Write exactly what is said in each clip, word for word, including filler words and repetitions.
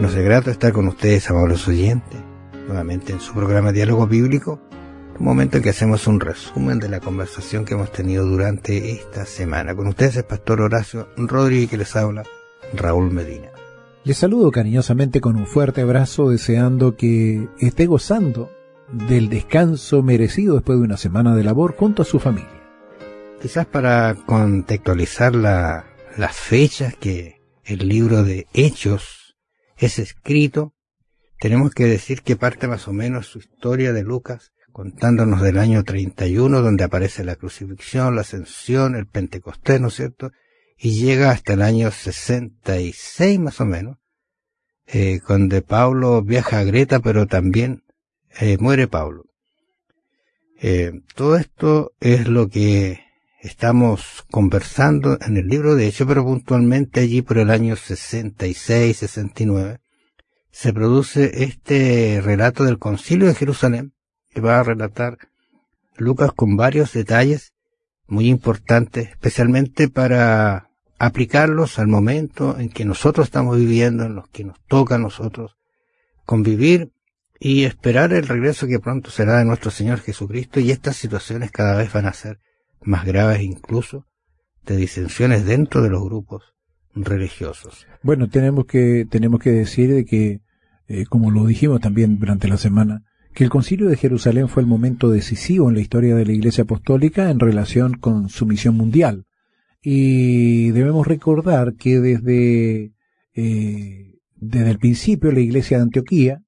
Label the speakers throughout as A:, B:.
A: Nos es grato estar con ustedes, amables oyentes, nuevamente en su programa Diálogo Bíblico, un momento en que hacemos un resumen de la conversación que hemos tenido durante esta semana. Con ustedes el pastor Horacio Rodríguez, que les habla Raúl Medina.
B: Les saludo cariñosamente con un fuerte abrazo, deseando que esté gozando del descanso merecido después de una semana de labor junto a su familia.
A: Quizás para contextualizar la, las fechas que el libro de Hechos es escrito, tenemos que decir que parte más o menos su historia de Lucas, contándonos del año treinta y uno, donde aparece la crucifixión, la ascensión, el Pentecostés, ¿no es cierto?, y llega hasta el año sesenta y seis más o menos, eh, donde Pablo viaja a Greta, pero también eh, muere Pablo. Eh, todo esto es lo que estamos conversando en el libro de Hechos, pero puntualmente allí por el año sesenta y seis, sesenta y nueve, se produce este relato del Concilio de Jerusalén, que va a relatar Lucas con varios detalles muy importantes, especialmente para aplicarlos al momento en que nosotros estamos viviendo, en los que nos toca a nosotros convivir y esperar el regreso que pronto será de nuestro Señor Jesucristo, y estas situaciones cada vez van a ser más graves, incluso de disensiones dentro de los grupos religiosos.
B: Bueno, tenemos que tenemos que decir de que, eh, como lo dijimos también durante la semana, que el Concilio de Jerusalén fue el momento decisivo en la historia de la Iglesia Apostólica en relación con su misión mundial. Y debemos recordar que desde, eh, desde el principio la Iglesia de Antioquía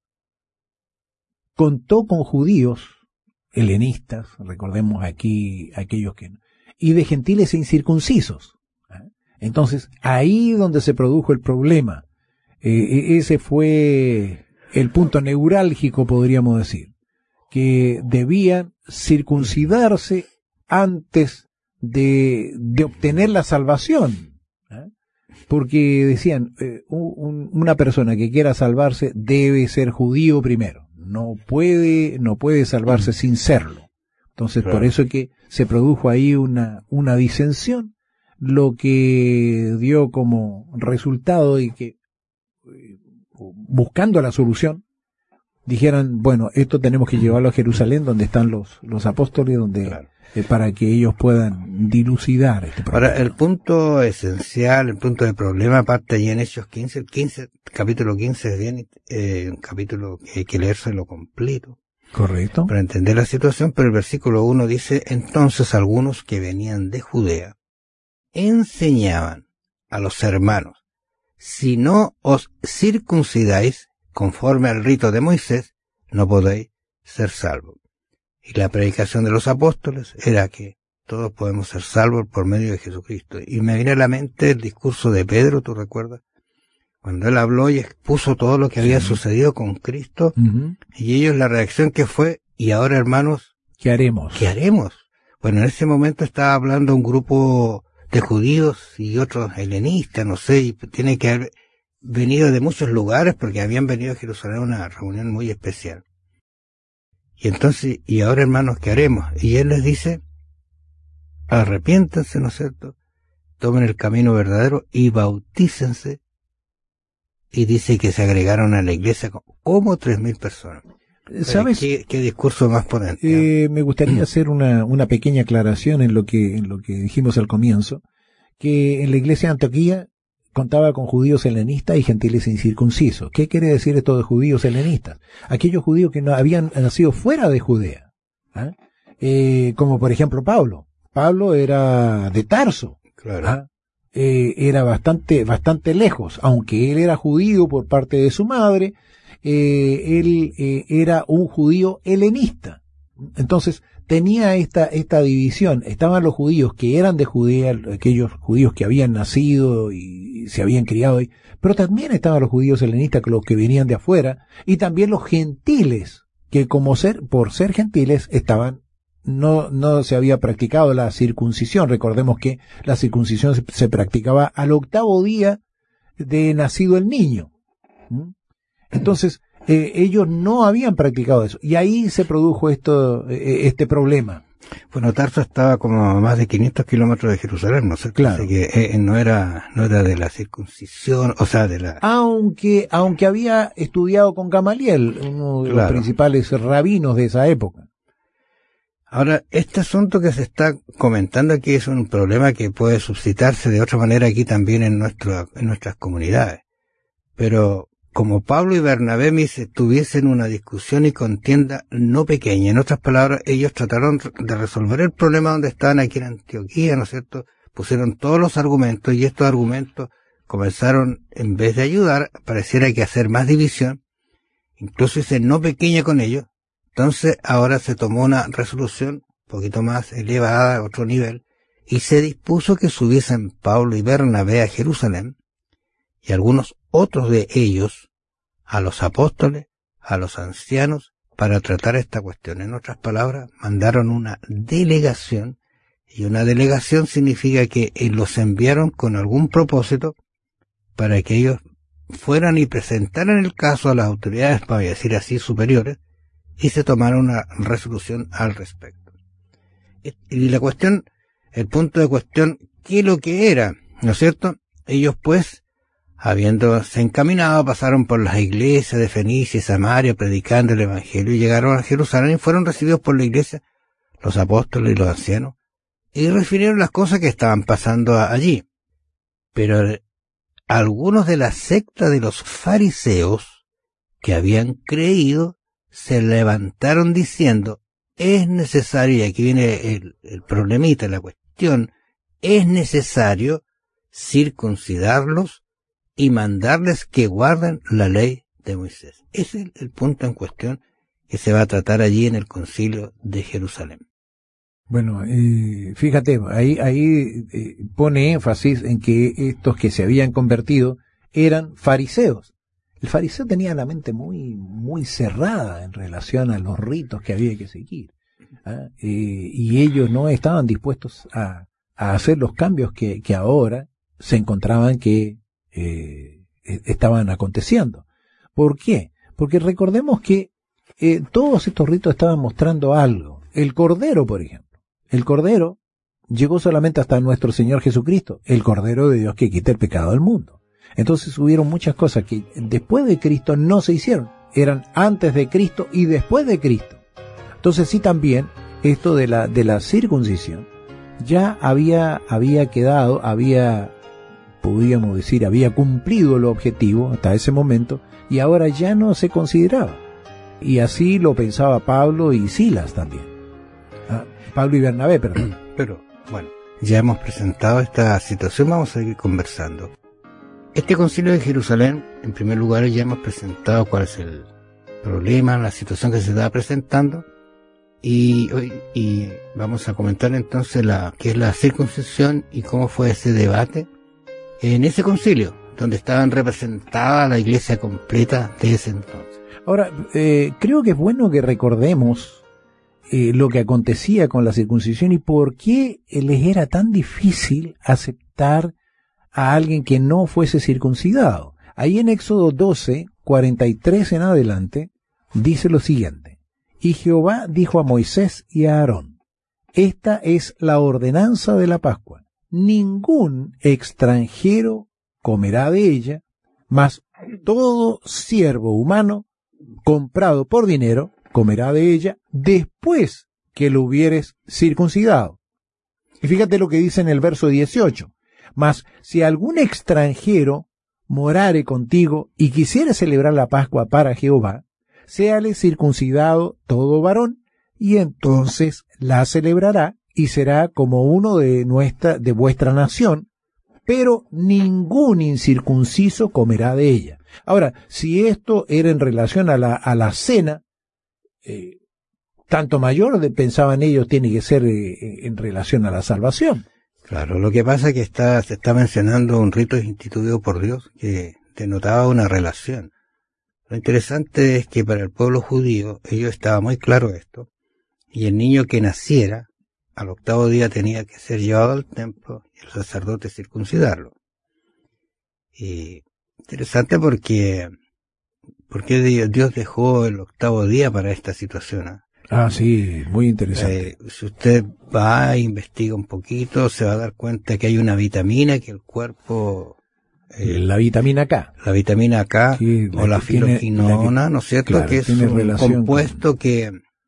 B: contó con judíos helenistas, recordemos aquí aquellos que no, y de gentiles e incircuncisos. Entonces, ahí donde se produjo el problema, eh, ese fue el punto neurálgico, podríamos decir, que debían circuncidarse antes de, de obtener la salvación, ¿eh? Porque decían, eh, un, una persona que quiera salvarse debe ser judío primero. No puede, no puede salvarse sin serlo. Entonces, claro, por eso es que se produjo ahí una, una disensión, lo que dio como resultado y que, buscando la solución, dijeran, bueno, esto tenemos que llevarlo a Jerusalén, donde están los, los apóstoles, donde, claro, eh, para que ellos puedan dilucidar este problema.
A: Ahora, el punto esencial, el punto de problema, parte allí en Hechos quince, el quince, capítulo quince es bien, eh, un capítulo que hay que leérselo completo.
B: Correcto.
A: Para entender la situación, pero el versículo uno dice, entonces algunos que venían de Judea enseñaban a los hermanos, si no os circuncidáis conforme al rito de Moisés, no podéis ser salvos. Y la predicación de los apóstoles era que todos podemos ser salvos por medio de Jesucristo. Y me viene a la mente el discurso de Pedro, ¿tú recuerdas? Cuando él habló y expuso todo lo que había sí. sucedido con Cristo, uh-huh. y ellos la reacción que fue, y ahora hermanos,
B: ¿qué haremos?
A: ¿Qué haremos? Bueno, en ese momento estaba hablando un grupo de judíos y otros helenistas, no sé, y tiene que haber venido de muchos lugares porque habían venido a Jerusalén a una reunión muy especial. Y entonces, y ahora hermanos, ¿qué haremos? Y él les dice, arrepiéntanse, ¿no es cierto? Tomen el camino verdadero y bautícense. Y dice que se agregaron a la iglesia como tres mil personas.
B: ¿Sabes?
A: ¿Qué, qué discurso más potente?
B: Eh, me gustaría hacer una, una pequeña aclaración en lo que, en lo que dijimos al comienzo, que en la iglesia de Antioquía contaba con judíos helenistas y gentiles incircuncisos. ¿Qué quiere decir esto de judíos helenistas? Aquellos judíos que no habían nacido fuera de Judea, ¿eh? Eh, como por ejemplo Pablo. Pablo era de Tarso,
A: claro.
B: ¿eh? Eh, era bastante, bastante lejos, aunque él era judío por parte de su madre, eh, él eh, era un judío helenista. Entonces, tenía esta, esta división. Estaban los judíos que eran de Judea, aquellos judíos que habían nacido y se habían criado ahí, pero también estaban los judíos helenistas, los que venían de afuera, y también los gentiles, que como ser, por ser gentiles, estaban, no, no se había practicado la circuncisión. Recordemos que la circuncisión se, se practicaba al octavo día de nacido el niño. ¿Mm? Entonces, Eh, ellos no habían practicado eso, y ahí se produjo esto, eh, este problema.
A: Bueno, Tarso estaba como a más de quinientos kilómetros de Jerusalén, ¿no sé?
B: Claro.
A: Así que eh, no era, no era de la circuncisión, o sea, de la...
B: Aunque, aunque había estudiado con Gamaliel, uno de
A: Claro.
B: los principales rabinos de esa época.
A: Ahora, este asunto que se está comentando aquí es un problema que puede suscitarse de otra manera aquí también en nuestro, en nuestras comunidades. Pero como Pablo y Bernabé mis tuviesen una discusión y contienda no pequeña, en otras palabras, ellos trataron de resolver el problema donde estaban aquí en Antioquía, ¿no es cierto? Pusieron todos los argumentos y estos argumentos comenzaron, en vez de ayudar, pareciera que hacer más división, incluso hice no pequeña con ellos. Entonces ahora se tomó una resolución un poquito más elevada, a otro nivel, y se dispuso que subiesen Pablo y Bernabé a Jerusalén, y algunos otros de ellos a los apóstoles, a los ancianos, para tratar esta cuestión. En otras palabras, mandaron una delegación, y una delegación significa que los enviaron con algún propósito para que ellos fueran y presentaran el caso a las autoridades, para decir así, superiores, y se tomara una resolución al respecto. Y la cuestión, el punto de cuestión, ¿qué es lo que era? ¿No es cierto? Ellos pues, habiéndose encaminado, pasaron por las iglesias de Fenicia y Samaria predicando el evangelio y llegaron a Jerusalén y fueron recibidos por la iglesia, los apóstoles y los ancianos, y refirieron las cosas que estaban pasando allí. Pero algunos de la secta de los fariseos que habían creído se levantaron diciendo, es necesario, y aquí viene el, el problemita, la cuestión, es necesario circuncidarlos y mandarles que guarden la ley de Moisés. Ese es el punto en cuestión que se va a tratar allí en el concilio de Jerusalén.
B: Bueno, eh, fíjate, ahí, ahí eh, pone énfasis en que estos que se habían convertido eran fariseos. El fariseo tenía la mente muy, muy cerrada en relación a los ritos que había que seguir. ¿Ah? Eh, y ellos no estaban dispuestos a, a hacer los cambios que, que ahora se encontraban que eh, estaban aconteciendo. ¿Por qué? Porque recordemos que eh, todos estos ritos estaban mostrando algo. El Cordero, por ejemplo. El Cordero llegó solamente hasta nuestro Señor Jesucristo, el Cordero de Dios que quita el pecado del mundo. Entonces hubieron muchas cosas que después de Cristo no se hicieron. Eran antes de Cristo y después de Cristo. Entonces sí también esto de la, de la circuncisión ya había, había quedado, había, podríamos decir, había cumplido el objetivo hasta ese momento y ahora ya no se consideraba. Y así lo pensaba Pablo y Silas también. Ah, Pablo y Bernabé, perdón.
A: Pero, bueno, ya hemos presentado esta situación, vamos a seguir conversando. Este concilio de Jerusalén, en primer lugar, ya hemos presentado cuál es el problema, la situación que se está presentando, y, y vamos a comentar entonces la qué es la circuncisión y cómo fue ese debate en ese concilio, donde estaban representadas la iglesia completa de ese entonces.
B: Ahora, eh, creo que es bueno que recordemos eh, lo que acontecía con la circuncisión y por qué les era tan difícil aceptar a alguien que no fuese circuncidado. Ahí en Éxodo doce, cuarenta y tres en adelante, dice lo siguiente. Y Jehová dijo a Moisés y a Aarón, esta es la ordenanza de la Pascua. Ningún extranjero comerá de ella, mas todo siervo humano comprado por dinero comerá de ella después que lo hubieres circuncidado. Y fíjate lo que dice en el verso dieciocho. Mas si algún extranjero morare contigo y quisiere celebrar la Pascua para Jehová, séale circuncidado todo varón, y entonces la celebrará y será como uno de nuestra, de vuestra nación, pero ningún incircunciso comerá de ella. Ahora, si esto era en relación a la, a la cena, eh, tanto mayor, de, pensaban ellos, tiene que ser eh, en relación a la salvación.
A: Claro, lo que pasa es que está, se está mencionando un rito instituido por Dios que denotaba una relación. Lo interesante es que para el pueblo judío, ellos estaba muy claro esto, y el niño que naciera, al octavo día tenía que ser llevado al templo y el sacerdote circuncidarlo. Y interesante porque, porque Dios dejó el octavo día para esta situación, ¿eh?
B: Ah, sí, muy interesante.
A: Eh, si usted va e investiga un poquito, se va a dar cuenta que hay una vitamina que el cuerpo...
B: Eh, la vitamina K.
A: La vitamina K
B: sí,
A: o la, la filoquinona, la que, ¿no es cierto?
B: Claro,
A: que es un compuesto con, que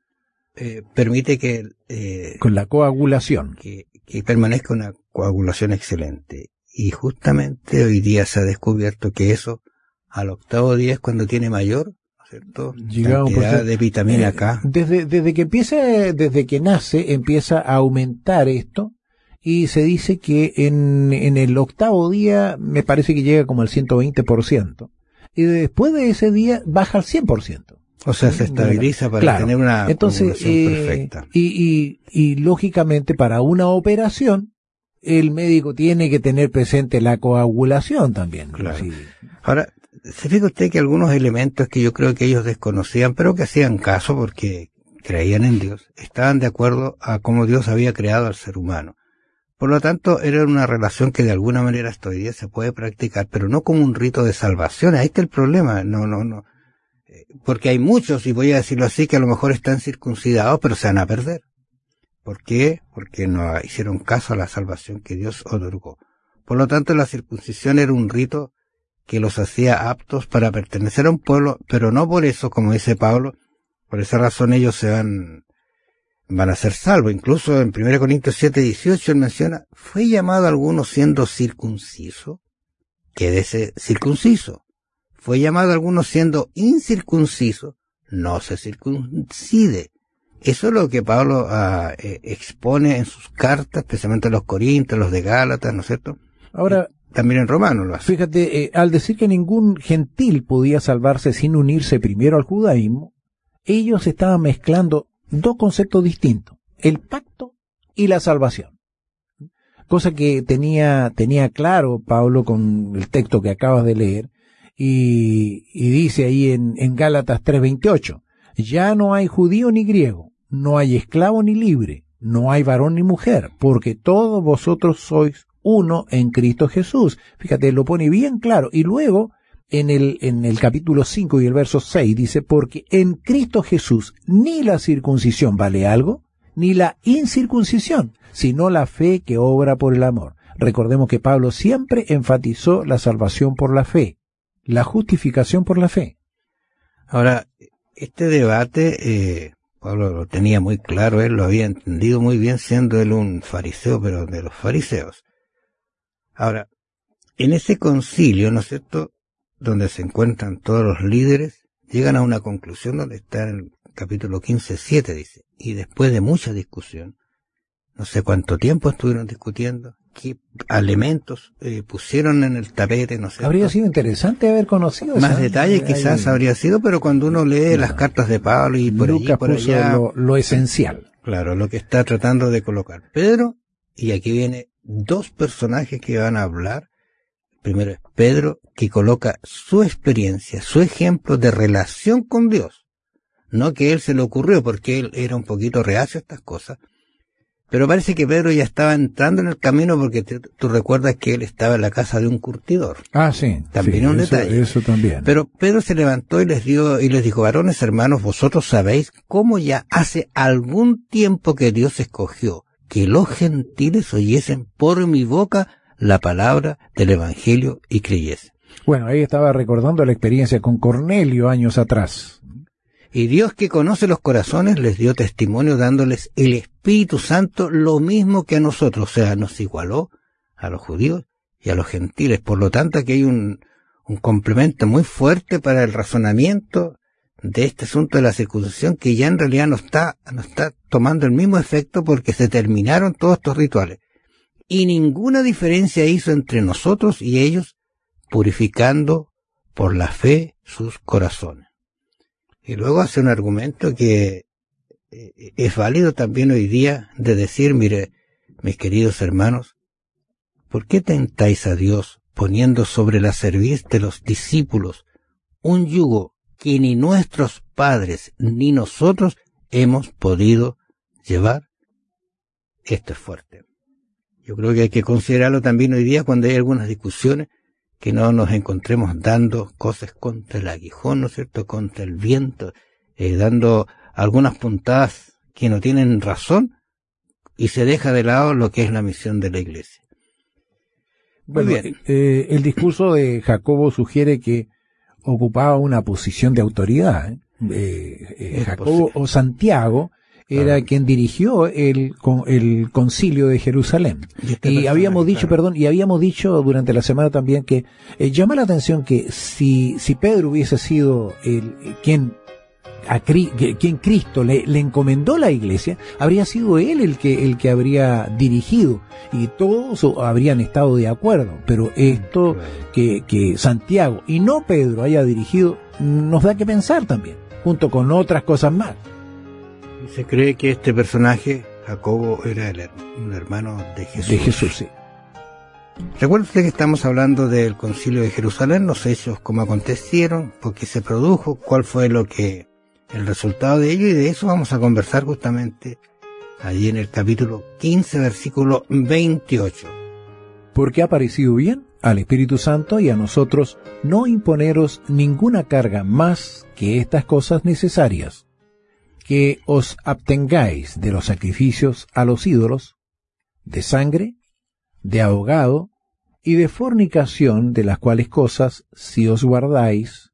A: eh, permite que... Eh,
B: con la coagulación.
A: Que, que permanezca una coagulación excelente. Y justamente hoy día se ha descubierto que eso al octavo día es cuando tiene mayor, ¿cierto?
B: Llegamos
A: cantidad de vitamina K.
B: Eh, desde, desde que empieza, desde que nace, empieza a aumentar esto, y se dice que en, en el octavo día me parece que llega como al ciento veinte por ciento. Y después de ese día baja al cien por ciento.
A: O sea, se estabiliza para
B: claro.
A: tener una
B: Entonces, eh,
A: perfecta.
B: Y, y, y lógicamente para una operación, el médico tiene que tener presente la coagulación también.
A: Claro.
B: Sí.
A: Ahora, se fija usted que algunos elementos que yo creo que ellos desconocían, pero que hacían caso porque creían en Dios, estaban de acuerdo a cómo Dios había creado al ser humano. Por lo tanto, era una relación que de alguna manera hasta hoy día se puede practicar, pero no como un rito de salvación. Ahí está el problema. No, no, no. Porque hay muchos, y voy a decirlo así, que a lo mejor están circuncidados, pero se van a perder. ¿Por qué? Porque no hicieron caso a la salvación que Dios otorgó. Por lo tanto, la circuncisión era un rito que los hacía aptos para pertenecer a un pueblo, pero no por eso, como dice Pablo, por esa razón ellos se van, van a ser salvos. Incluso en primera Corintios siete dieciocho él menciona, fue llamado a alguno siendo circunciso, quédese circunciso. Fue llamado a alguno siendo incircunciso, no se circuncide. Eso es lo que Pablo uh, eh, expone en sus cartas, especialmente los Corintios, los de Gálatas, ¿no es cierto?
B: Ahora,
A: y también en Romanos lo hace.
B: Fíjate, eh, al decir que ningún gentil podía salvarse sin unirse primero al judaísmo, ellos estaban mezclando dos conceptos distintos, el pacto y la salvación. Cosa que tenía, tenía claro Pablo con el texto que acabas de leer, y, y dice ahí en, en Gálatas tres veintiocho, ya no hay judío ni griego, no hay esclavo ni libre, no hay varón ni mujer, porque todos vosotros sois uno en Cristo Jesús. Fíjate, lo pone bien claro. Y luego, en el, en el capítulo cinco y el verso seis, dice, porque en Cristo Jesús ni la circuncisión vale algo, ni la incircuncisión, sino la fe que obra por el amor. Recordemos que Pablo siempre enfatizó la salvación por la fe, la justificación por la fe.
A: Ahora, este debate, eh, Pablo lo tenía muy claro, él lo había entendido muy bien siendo él un fariseo, pero de los fariseos. Ahora, en ese concilio, ¿no es cierto?, donde se encuentran todos los líderes, llegan a una conclusión donde está en el capítulo quince, siete, dice, y después de mucha discusión, no sé cuánto tiempo estuvieron discutiendo, qué elementos eh, pusieron en el tapete, no sé.
B: Habría sido interesante haber conocido
A: más
B: esa,
A: detalles quizás
B: hay,
A: habría sido, pero cuando uno lee
B: claro,
A: las cartas de Pablo y por
B: Lucas
A: allí, por
B: puso
A: allá,
B: lo, lo esencial.
A: Claro, lo que está tratando de colocar Pedro, y aquí viene dos personajes que van a hablar. Primero es Pedro, que coloca su experiencia, su ejemplo de relación con Dios. No que él se le ocurrió, porque él era un poquito reacio a estas cosas. Pero parece que Pedro ya estaba entrando en el camino porque te, tú recuerdas que él estaba en la casa de un curtidor.
B: Ah, sí.
A: También
B: sí,
A: un
B: eso,
A: detalle.
B: Eso también.
A: Pero Pedro se levantó y les dio, y les dijo, varones hermanos, vosotros sabéis cómo ya hace algún tiempo que Dios escogió que los gentiles oyesen por mi boca la palabra del evangelio y creyesen.
B: Bueno, ahí estaba recordando la experiencia con Cornelio años atrás.
A: Y Dios, que conoce los corazones, les dio testimonio dándoles el Espíritu Santo lo mismo que a nosotros. O sea, nos igualó a los judíos y a los gentiles. Por lo tanto, aquí hay un, un complemento muy fuerte para el razonamiento de este asunto de la circuncisión, que ya en realidad no está, no está tomando el mismo efecto porque se terminaron todos estos rituales. Y ninguna diferencia hizo entre nosotros y ellos, purificando por la fe sus corazones. Y luego hace un argumento que es válido también hoy día de decir, mire, mis queridos hermanos, ¿por qué tentáis a Dios poniendo sobre la cerviz de los discípulos un yugo que ni nuestros padres ni nosotros hemos podido llevar? Esto es fuerte. Yo creo que hay que considerarlo también hoy día cuando hay algunas discusiones, que no nos encontremos dando cosas contra el aguijón, ¿no es cierto?, contra el viento, eh, dando algunas puntadas que no tienen razón y se deja de lado lo que es la misión de la Iglesia. Muy
B: bueno,
A: bien.
B: Eh, el discurso de Jacobo sugiere que ocupaba una posición de autoridad. ¿eh? Eh, eh, Jacobo o Santiago era ah. quien dirigió el, el concilio de Jerusalén. Y, este y habíamos dicho, claro. perdón, y habíamos dicho durante la semana también que eh, llama la atención que si, si Pedro hubiese sido el, quien a quien Cristo le, le encomendó la iglesia, habría sido él el que el que habría dirigido y todos habrían estado de acuerdo, pero esto que, que Santiago y no Pedro haya dirigido nos da que pensar también, junto con otras cosas más.
A: Se cree que este personaje, Jacobo, era el, un hermano de Jesús.
B: De Jesús, sí.
A: Recuerda usted que estamos hablando del concilio de Jerusalén, los hechos, cómo acontecieron, por qué se produjo, cuál fue lo que el resultado de ello, y de eso vamos a conversar justamente allí en el capítulo quince, versículo veintiocho.
B: Porque ha parecido bien al Espíritu Santo y a nosotros no imponeros ninguna carga más que estas cosas necesarias, que os abstengáis de los sacrificios a los ídolos, de sangre, de ahogado y de fornicación, de las cuales cosas, si os guardáis,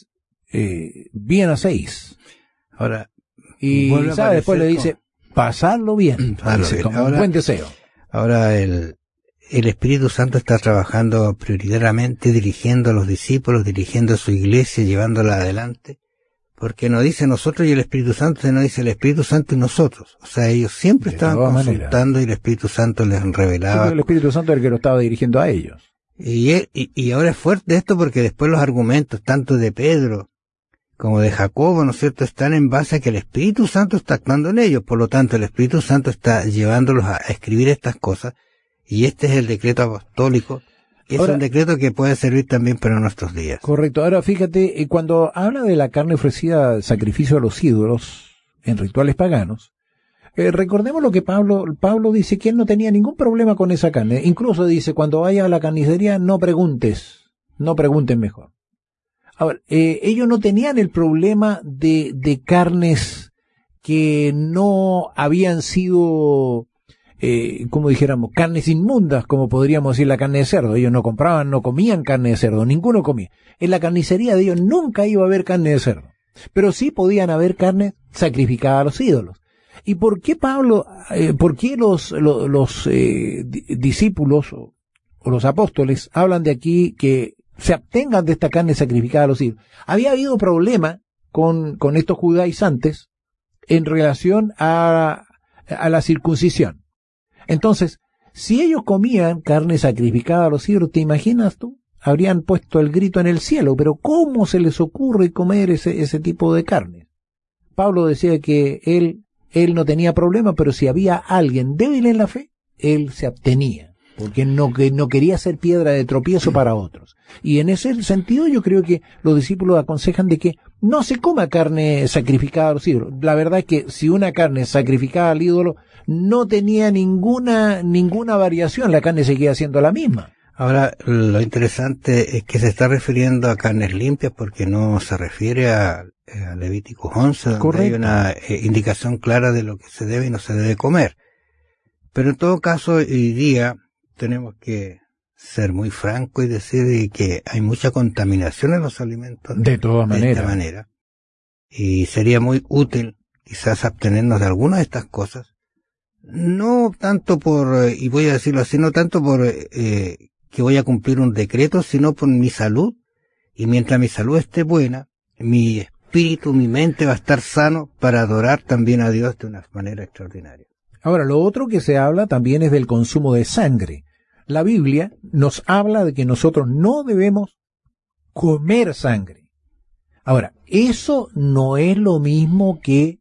B: eh, bien hacéis.
A: Ahora,
B: y ¿sabe? Después le dice, con... pasadlo bien, dice, bien. Como ahora, un buen deseo.
A: Ahora el, el Espíritu Santo está trabajando prioritariamente, dirigiendo a los discípulos, dirigiendo a su iglesia, llevándola adelante, porque no dice nosotros y el Espíritu Santo, sino dice el Espíritu Santo y nosotros. O sea, ellos siempre estaban consultando manera. Y el Espíritu Santo les revelaba.
B: Sí, el Espíritu Santo es el que lo estaba dirigiendo a ellos.
A: Y, él, y, y ahora es fuerte esto porque después los argumentos, tanto de Pedro como de Jacobo, ¿no es cierto?, están en base a que el Espíritu Santo está actuando en ellos. Por lo tanto, el Espíritu Santo está llevándolos a, a escribir estas cosas, y este es el decreto apostólico. Es ahora, un decreto que puede servir también para nuestros días.
B: Correcto. Ahora, fíjate, cuando habla de la carne ofrecida al sacrificio a los ídolos en rituales paganos, eh, recordemos lo que Pablo, Pablo dice que él no tenía ningún problema con esa carne. Incluso dice, cuando vayas a la carnicería, no preguntes, no pregunten mejor. Ahora, eh, ellos no tenían el problema de, de carnes que no habían sido, eh, como dijéramos, carnes inmundas, como podríamos decir la carne de cerdo. Ellos no compraban, no comían carne de cerdo, ninguno comía. En la carnicería de ellos nunca iba a haber carne de cerdo, pero sí podían haber carne sacrificada a los ídolos. ¿Y por qué Pablo, eh, por qué los, los, los eh, discípulos o, o los apóstoles hablan de aquí que se abstengan de esta carne sacrificada a los ídolos? Había habido problema con, con estos judaizantes en relación a, a la circuncisión. Entonces, si ellos comían carne sacrificada a los ídolos, ¿te imaginas tú? Habrían puesto el grito en el cielo, pero ¿cómo se les ocurre comer ese, ese tipo de carne? Pablo decía que él, él no tenía problema, pero si había alguien débil en la fe, él se abstenía, porque no, que no quería ser piedra de tropiezo para otros. Y en ese sentido yo creo que los discípulos aconsejan de que no se coma carne sacrificada a los ídolos. La verdad es que si una carne sacrificada al ídolo no tenía ninguna, ninguna variación, la carne seguía siendo la misma.
A: Ahora, lo interesante es que se está refiriendo a carnes limpias porque no se refiere a, a Levítico once, donde Correcto. Hay una eh, indicación clara de lo que se debe y no se debe comer. Pero en todo caso, hoy día tenemos que ser muy franco y decir que hay mucha contaminación en los alimentos.
B: De todas maneras.
A: De esta manera. Y sería muy útil quizás abstenernos de algunas de estas cosas. No tanto por, y voy a decirlo así, no tanto por eh, que voy a cumplir un decreto, sino por mi salud. Y mientras mi salud esté buena, mi espíritu, mi mente va a estar sano para adorar también a Dios de una manera extraordinaria.
B: Ahora, lo otro que se habla también es del consumo de sangre. La Biblia nos habla de que nosotros no debemos comer sangre. Ahora, eso no es lo mismo que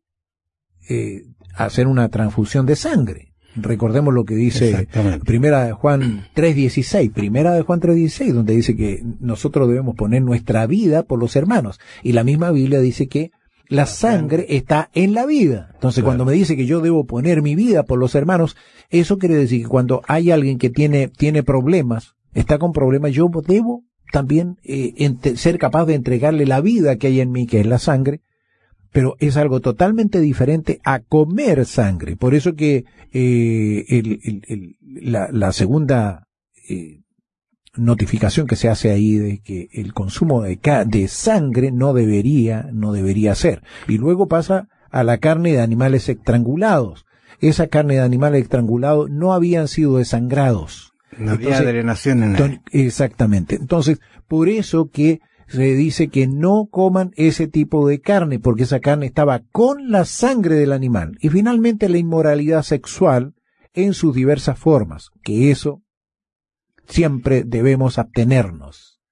B: eh, hacer una transfusión de sangre. Recordemos lo que dice Primera de Juan tres dieciséis, Primera de Juan tres dieciséis, donde dice que nosotros debemos poner nuestra vida por los hermanos. Y la misma Biblia dice que la sangre está en la vida. Entonces, claro, cuando me dice que yo debo poner mi vida por los hermanos, eso quiere decir que cuando hay alguien que tiene, tiene problemas, está con problemas, yo debo también eh, ente, ser capaz de entregarle la vida que hay en mí, que es la sangre, pero es algo totalmente diferente a comer sangre. Por eso que eh, el, el, el, la, la segunda eh, notificación que se hace ahí de que el consumo de, ca de sangre no debería, no debería ser. Y luego pasa a la carne de animales estrangulados. Esa carne de animales estrangulados no habían sido desangrados.
A: No había Entonces, drenación en él.
B: Exactamente. Entonces, por eso que se dice que no coman ese tipo de carne, porque esa carne estaba con la sangre del animal. Y finalmente la inmoralidad sexual en sus diversas formas, que eso siempre debemos abstenernos.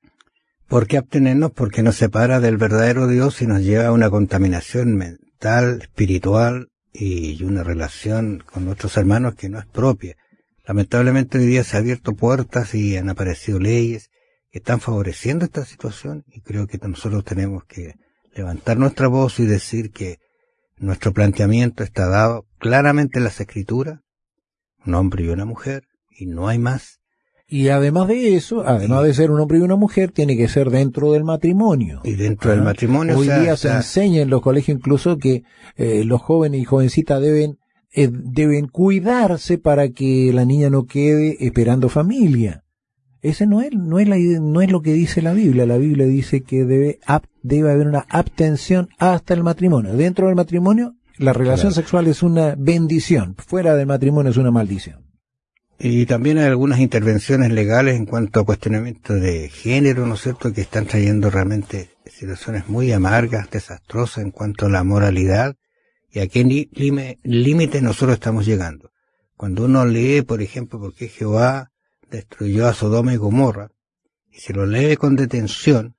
A: ¿Por qué abstenernos? Porque nos separa del verdadero Dios y nos lleva a una contaminación mental, espiritual y una relación con nuestros hermanos que no es propia. Lamentablemente hoy día se han abierto puertas y han aparecido leyes que están favoreciendo esta situación, y creo que nosotros tenemos que levantar nuestra voz y decir que nuestro planteamiento está dado claramente en las Escrituras, un hombre y una mujer, y no hay más.
B: Y además de eso, además de ser un hombre y una mujer, tiene que ser dentro del matrimonio.
A: Y dentro ¿Ah? del matrimonio.
B: Hoy
A: o sea,
B: día
A: o sea,
B: se enseña en los colegios incluso que eh, los jóvenes y jovencitas deben eh, deben cuidarse para que la niña no quede esperando familia. Ese no es, no es la, no es lo que dice la Biblia. La Biblia dice que debe, debe haber una abstención hasta el matrimonio. Dentro del matrimonio, la relación claro. sexual es una bendición. Fuera del matrimonio es una maldición.
A: Y también hay algunas intervenciones legales en cuanto a cuestionamiento de género, ¿no es cierto?, que están trayendo realmente situaciones muy amargas, desastrosas en cuanto a la moralidad y a qué límite nosotros estamos llegando. Cuando uno lee, por ejemplo, por qué Jehová destruyó a Sodoma y Gomorra, y si lo lee con detención,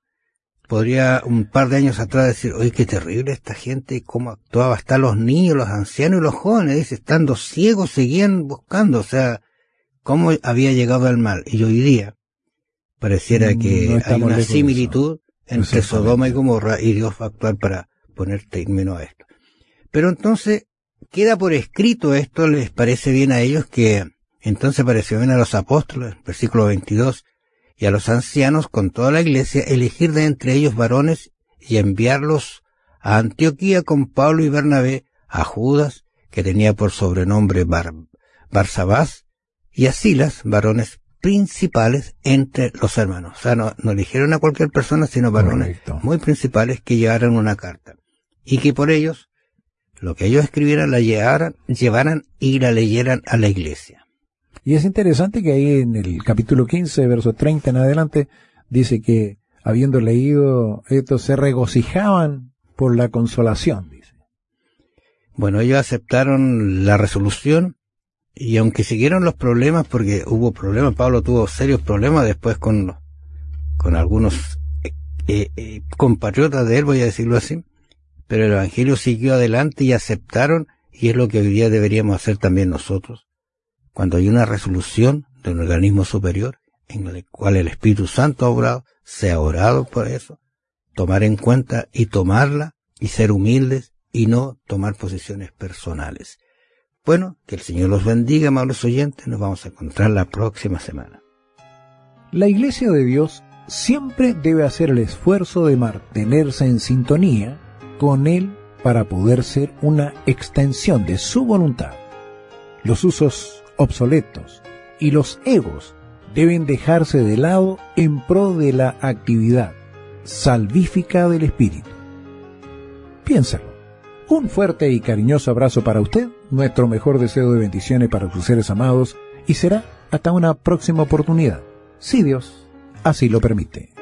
A: podría un par de años atrás decir, oye, qué terrible esta gente y cómo actuaba, hasta los niños, los ancianos y los jóvenes, dice, estando ciegos seguían buscando, o sea, cómo había llegado al mal. Y hoy día pareciera que no hay una similitud entre Sodoma y Gomorra, y Dios va a actuar para poner término a esto. Pero entonces, queda por escrito esto, ¿les parece bien a ellos que entonces pareció bien a los apóstoles, versículo veintidós, y a los ancianos con toda la iglesia, elegir de entre ellos varones y enviarlos a Antioquía con Pablo y Bernabé, a Judas, que tenía por sobrenombre Bar Barsabás, y a Silas, varones principales entre los hermanos. O sea, no, no eligieron a cualquier persona, sino varones Correcto. muy principales que llevaran una carta. Y que por ellos, lo que ellos escribieran, la llevaran, llevaran y la leyeran a la iglesia.
B: Y es interesante que ahí en el capítulo quince, verso treinta en adelante, dice que habiendo leído esto, se regocijaban por la consolación, dice.
A: Bueno, ellos aceptaron la resolución, y aunque siguieron los problemas, porque hubo problemas, Pablo tuvo serios problemas después con, con algunos eh, eh, eh, compatriotas de él, voy a decirlo así, pero el evangelio siguió adelante y aceptaron, y es lo que hoy día deberíamos hacer también nosotros. Cuando hay una resolución de un organismo superior, en el cual el Espíritu Santo ha obrado, se ha orado por eso, tomar en cuenta y tomarla, y ser humildes, y no tomar posiciones personales. Bueno, que el Señor los bendiga, amables oyentes, nos vamos a encontrar la próxima semana.
B: La Iglesia de Dios siempre debe hacer el esfuerzo de mantenerse en sintonía con Él para poder ser una extensión de su voluntad. Los usos obsoletos y los egos deben dejarse de lado en pro de la actividad salvífica del Espíritu. Piénsalo. Un fuerte y cariñoso abrazo para usted, nuestro mejor deseo de bendiciones para sus seres amados, y será hasta una próxima oportunidad, si Dios así lo permite.